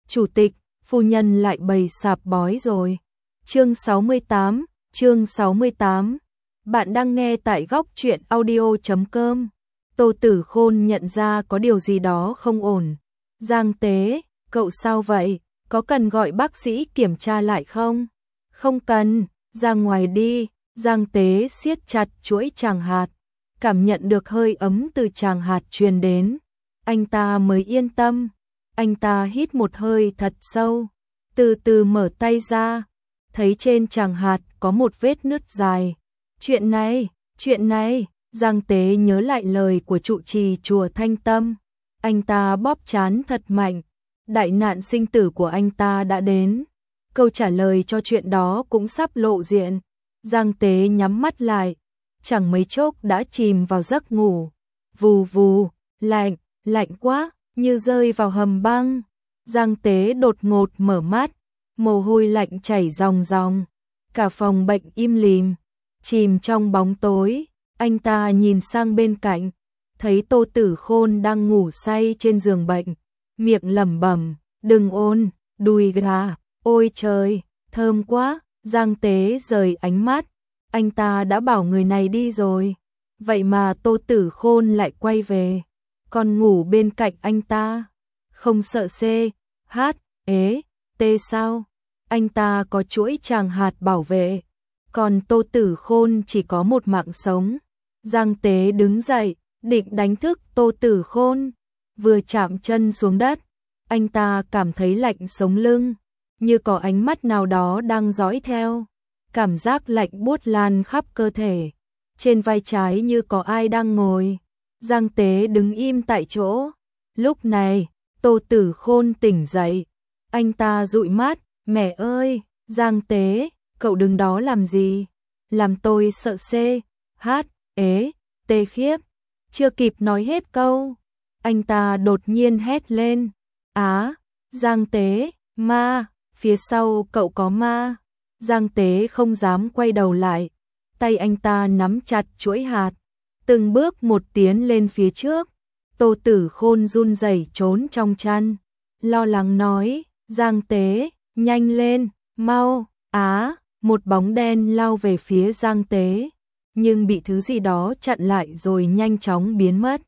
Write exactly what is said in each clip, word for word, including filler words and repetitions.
chủ tịch, phu nhân lại bày sạp bói rồi. Chương sáu mươi tám, chương sáu mươi tám. Bạn đang nghe tại góc truyện audio chấm com. Tô Tử Khôn nhận ra có điều gì đó không ổn. Giang Tế, cậu sao vậy? Có cần gọi bác sĩ kiểm tra lại không? Không cần, ra ngoài đi. Giang Tế siết chặt chuỗi tràng hạt, cảm nhận được hơi ấm từ tràng hạt truyền đến. Anh ta mới yên tâm. Anh ta hít một hơi thật sâu, từ từ mở tay ra, thấy trên tràng hạt có một vết nứt dài. Chuyện này, chuyện này, Giang Tế nhớ lại lời của trụ trì chùa Thanh Tâm. Anh ta bóp trán thật mạnh, đại nạn sinh tử của anh ta đã đến. Câu trả lời cho chuyện đó cũng sắp lộ diện. Giang Tế nhắm mắt lại, chẳng mấy chốc đã chìm vào giấc ngủ. Vù vù, lạnh, lạnh quá, như rơi vào hầm băng. Giang Tế đột ngột mở mắt, mồ hôi lạnh chảy ròng ròng. Cả phòng bệnh im lìm, chìm trong bóng tối. Anh ta nhìn sang bên cạnh, thấy Tô Tử Khôn đang ngủ say trên giường bệnh, miệng lẩm bẩm, đừng ôn, đùi gà, ôi trời, thơm quá. Giang Tế rời ánh mắt, anh ta đã bảo người này đi rồi, vậy mà Tô Tử Khôn lại quay về, còn ngủ bên cạnh anh ta. Không sợ C, H, ế, T sao? Anh ta có chuỗi tràng hạt bảo vệ, còn Tô Tử Khôn chỉ có một mạng sống. Giang Tế đứng dậy, định đánh thức Tô Tử Khôn, vừa chạm chân xuống đất, anh ta cảm thấy lạnh sống lưng, như có ánh mắt nào đó đang dõi theo. Cảm giác lạnh buốt lan khắp cơ thể, trên vai trái như có ai đang ngồi. Giang Tế đứng im tại chỗ. Lúc này, Tô Tử Khôn tỉnh dậy, anh ta dụi mắt, mẹ ơi, Giang Tế, cậu đứng đó làm gì? Làm tôi sợ C, H, ế, T khiếp. Chưa kịp nói hết câu, anh ta đột nhiên hét lên, á, Giang Tế, ma, phía sau cậu có ma. Giang Tế không dám quay đầu lại, tay anh ta nắm chặt chuỗi hạt, từng bước một tiến lên phía trước. Tô Tử Khôn run rẩy trốn trong chăn, lo lắng nói, Giang Tế, nhanh lên, mau. Á, một bóng đen lao về phía Giang Tế, nhưng bị thứ gì đó chặn lại rồi nhanh chóng biến mất.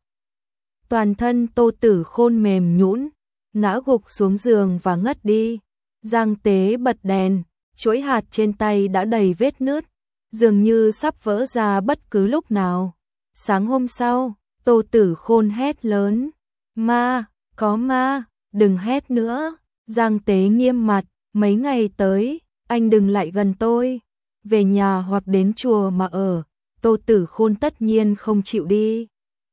Toàn thân Tô Tử Khôn mềm nhũn, ngã gục xuống giường và ngất đi. Giang Tế bật đèn, chuỗi hạt trên tay đã đầy vết nứt, dường như sắp vỡ ra bất cứ lúc nào. Sáng hôm sau, Tô Tử Khôn hét lớn, ma, có ma, đừng hét nữa. Giang Tế nghiêm mặt, mấy ngày tới, anh đừng lại gần tôi, về nhà hoặc đến chùa mà ở. Tô Tử Khôn tất nhiên không chịu đi.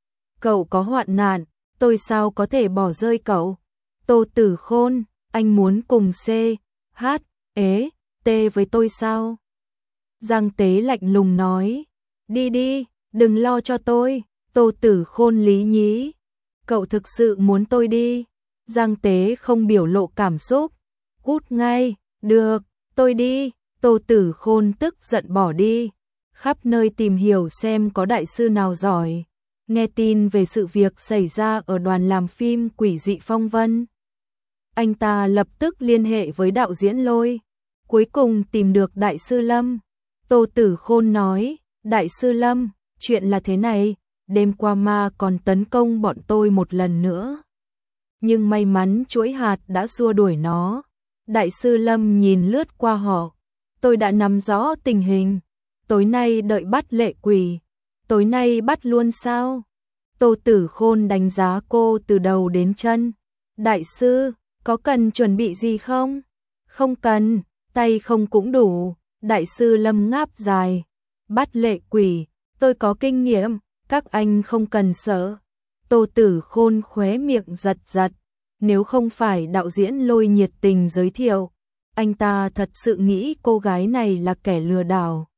Cậu có hoạn nạn, tôi sao có thể bỏ rơi cậu? Tô Tử Khôn, anh muốn cùng C, H, ế, T với tôi sao? Giang Tế lạnh lùng nói, đi đi, đừng lo cho tôi. Tô Tử Khôn lý nhí, cậu thực sự muốn tôi đi? Giang Tế không biểu lộ cảm xúc, cút ngay. Được, tôi đi. Tô Tử Khôn tức giận bỏ đi, khắp nơi tìm hiểu xem có đại sư nào giỏi. Nghe tin về sự việc xảy ra ở đoàn làm phim Quỷ Dị Phong Vân, anh ta lập tức liên hệ với đạo diễn Lôi, cuối cùng tìm được đại sư Lâm. Tô Tử Khôn nói, đại sư Lâm, chuyện là thế này, đêm qua ma còn tấn công bọn tôi một lần nữa, nhưng may mắn chuỗi hạt đã xua đuổi nó. Đại sư Lâm nhìn lướt qua họ, tôi đã nắm rõ tình hình, tối nay đợi bắt lệ quỷ. Tối nay bắt luôn sao? Tô Tử Khôn đánh giá cô từ đầu đến chân. Đại sư, có cần chuẩn bị gì không? Không cần, tay không cũng đủ. Đại sư Lâm ngáp dài. Bắt lệ quỷ, tôi có kinh nghiệm, các anh không cần sợ. Tô Tử Khôn khóe miệng giật giật. Nếu không phải đạo diễn Lôi nhiệt tình giới thiệu, anh ta thật sự nghĩ cô gái này là kẻ lừa đảo.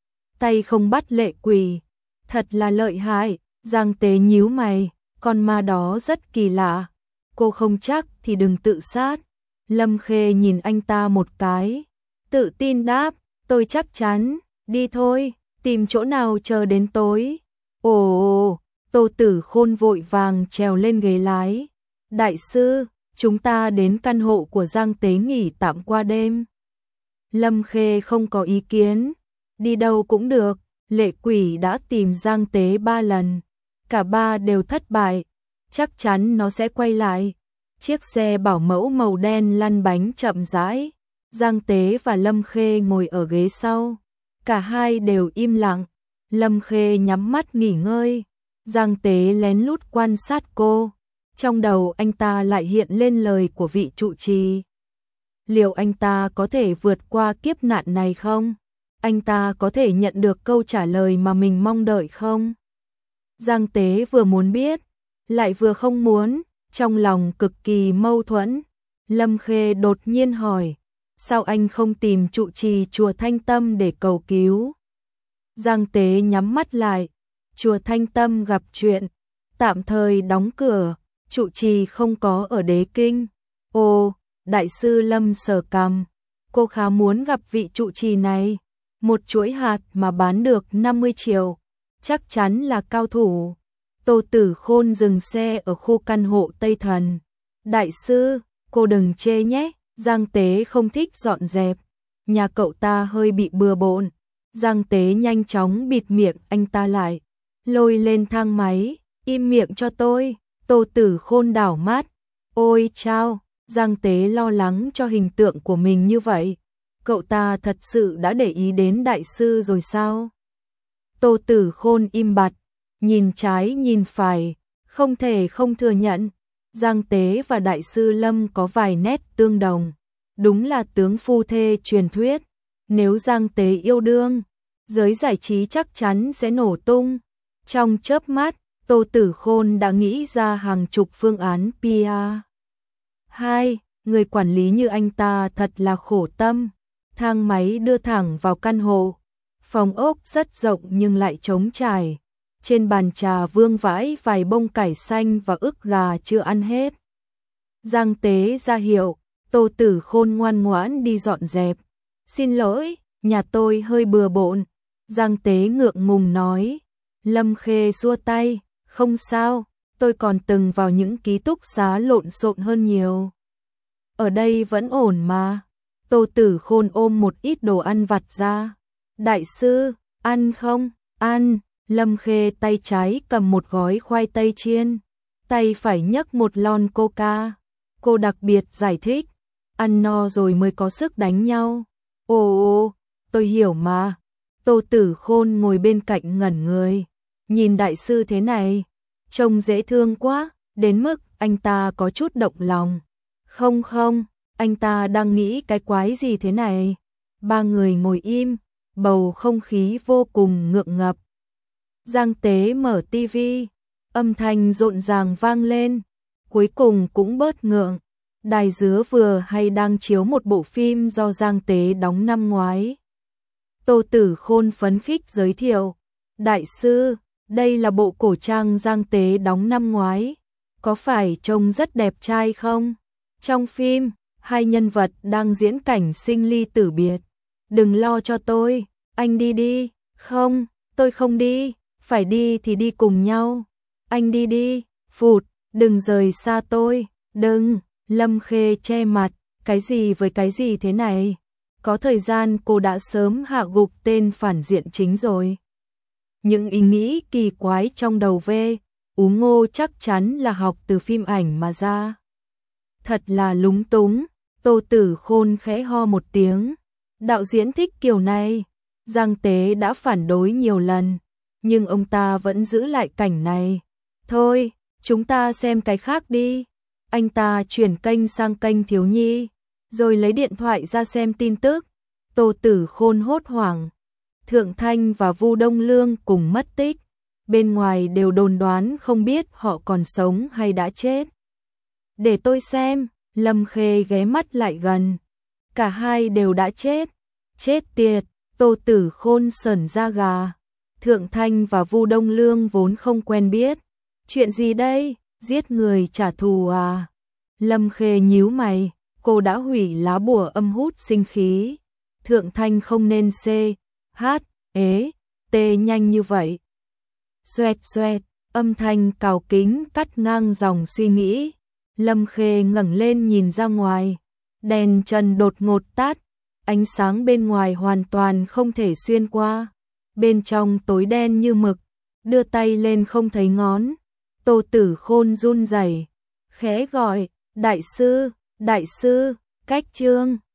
Tay không bắt lệ quỷ, thật là lợi hại. Giang Tế nhíu mày, con ma đó rất kỳ lạ. Cô không chắc thì đừng tự sát. Lâm Khê nhìn anh ta một cái, tự tin đáp, tôi chắc chắn. Đi thôi, tìm chỗ nào chờ đến tối. Ồ, Tô Tử Khôn vội vàng trèo lên ghế lái. Đại sư, chúng ta đến căn hộ của Giang Tế nghỉ tạm qua đêm. Lâm Khê không có ý kiến, đi đâu cũng được, Lệ Quỷ đã tìm Giang Tế ba lần, cả ba đều thất bại, chắc chắn nó sẽ quay lại. Chiếc xe bảo mẫu màu đen lăn bánh chậm rãi, Giang Tế và Lâm Khê ngồi ở ghế sau, cả hai đều im lặng, Lâm Khê nhắm mắt nghỉ ngơi, Giang Tế lén lút quan sát cô, trong đầu anh ta lại hiện lên lời của vị trụ trì. Liệu anh ta có thể vượt qua kiếp nạn này không? Anh ta có thể nhận được câu trả lời mà mình mong đợi không? Giang Tế vừa muốn biết, lại vừa không muốn, trong lòng cực kỳ mâu thuẫn. Lâm Khê đột nhiên hỏi, sao anh không tìm trụ trì chùa Thanh Tâm để cầu cứu? Giang Tế nhắm mắt lại, chùa Thanh Tâm gặp chuyện, tạm thời đóng cửa, trụ trì không có ở Đế Kinh. Ồ, đại sư Lâm sờ cằm, cô khá muốn gặp vị trụ trì này, một chuỗi hạt mà bán được năm mươi triệu, chắc chắn là cao thủ. Tô Tử Khôn dừng xe ở khu căn hộ Tây Thần. Đại sư, cô đừng chê nhé, Giang Tế không thích dọn dẹp, nhà cậu ta hơi bị bừa bộn. Giang Tế nhanh chóng bịt miệng anh ta lại, lôi lên thang máy, im miệng cho tôi. Tô Tử Khôn đảo mắt, ôi chao, Giang Tế lo lắng cho hình tượng của mình như vậy. Cậu ta thật sự đã để ý đến đại sư rồi sao? Tô Tử Khôn im bặt, nhìn trái nhìn phải, không thể không thừa nhận, Giang Tế và đại sư Lâm có vài nét tương đồng, đúng là tướng phu thê truyền thuyết. Nếu Giang Tế yêu đương, giới giải trí chắc chắn sẽ nổ tung. Trong chớp mắt, Tô Tử Khôn đã nghĩ ra hàng chục phương án pê e. Hai, người quản lý như anh ta thật là khổ tâm. Thang máy đưa thẳng vào căn hộ. Phòng ốc rất rộng nhưng lại trống trải. Trên bàn trà vương vãi vài bông cải xanh và ức gà chưa ăn hết. Giang Tế ra hiệu, Tô Tử Khôn ngoan ngoãn đi dọn dẹp. Xin lỗi, nhà tôi hơi bừa bộn. Giang Tế ngượng ngùng nói. Lâm Khê xua tay, không sao, tôi còn từng vào những ký túc xá lộn xộn hơn nhiều. Ở đây vẫn ổn mà. Tô Tử Khôn ôm một ít đồ ăn vặt ra. Đại sư, ăn không? Ăn. Lâm Khê tay trái cầm một gói khoai tây chiên, tay phải nhấc một lon coca. Cô đặc biệt giải thích, ăn no rồi mới có sức đánh nhau. Ồ, tôi hiểu mà. Tô Tử Khôn ngồi bên cạnh ngẩn người, nhìn đại sư thế này, trông dễ thương quá, đến mức anh ta có chút động lòng. Không không, anh ta đang nghĩ cái quái gì thế này. Ba người ngồi im, bầu không khí vô cùng ngượng ngập. Giang Tế mở tivi, âm thanh rộn ràng vang lên, cuối cùng cũng bớt ngượng. Đài dứa vừa hay đang chiếu một bộ phim do Giang Tế đóng năm ngoái. Tô Tử Khôn phấn khích giới thiệu, đại sư, đây là bộ cổ trang Giang Tế đóng năm ngoái, có phải trông rất đẹp trai không? Trong phim, hai nhân vật đang diễn cảnh sinh ly tử biệt. Đừng lo cho tôi, anh đi đi. Không, tôi không đi, phải đi thì đi cùng nhau. Anh đi đi, phụt, đừng rời xa tôi, đừng. Lâm Khê che mặt, cái gì với cái gì thế này? Có thời gian cô đã sớm hạ gục tên phản diện chính rồi. Những ý nghĩ kỳ quái trong đầu về, Ú Ngô chắc chắn là học từ phim ảnh mà ra. Thật là lúng túng, Tô Tử Khôn khẽ ho một tiếng. Đạo diễn thích kiểu này, Giang Tế đã phản đối nhiều lần, nhưng ông ta vẫn giữ lại cảnh này. Thôi, chúng ta xem cái khác đi. Anh ta chuyển kênh sang kênh thiếu nhi, rồi lấy điện thoại ra xem tin tức. Tô Tử Khôn hốt hoảng. Thượng Thanh và Vu Đông Lương cùng mất tích. Bên ngoài đều đồn đoán không biết họ còn sống hay đã chết. Để tôi xem, Lâm Khê ghé mắt lại gần. Cả hai đều đã chết. Chết tiệt, Tô Tử Khôn sởn da gà. Thượng Thanh và Vu Đông Lương vốn không quen biết. Chuyện gì đây? Giết người trả thù à? Lâm Khê nhíu mày, cô đã hủy lá bùa âm hút sinh khí. Thượng Thanh không nên C, H, ế, T nhanh như vậy. Xoẹt xoẹt, âm thanh cào kính cắt ngang dòng suy nghĩ. Lâm Khê ngẩng lên nhìn ra ngoài, đèn trần đột ngột tắt, ánh sáng bên ngoài hoàn toàn không thể xuyên qua, bên trong tối đen như mực, đưa tay lên không thấy ngón. Tô Tử Khôn run rẩy, khẽ gọi, đại sư, đại sư, cách trương.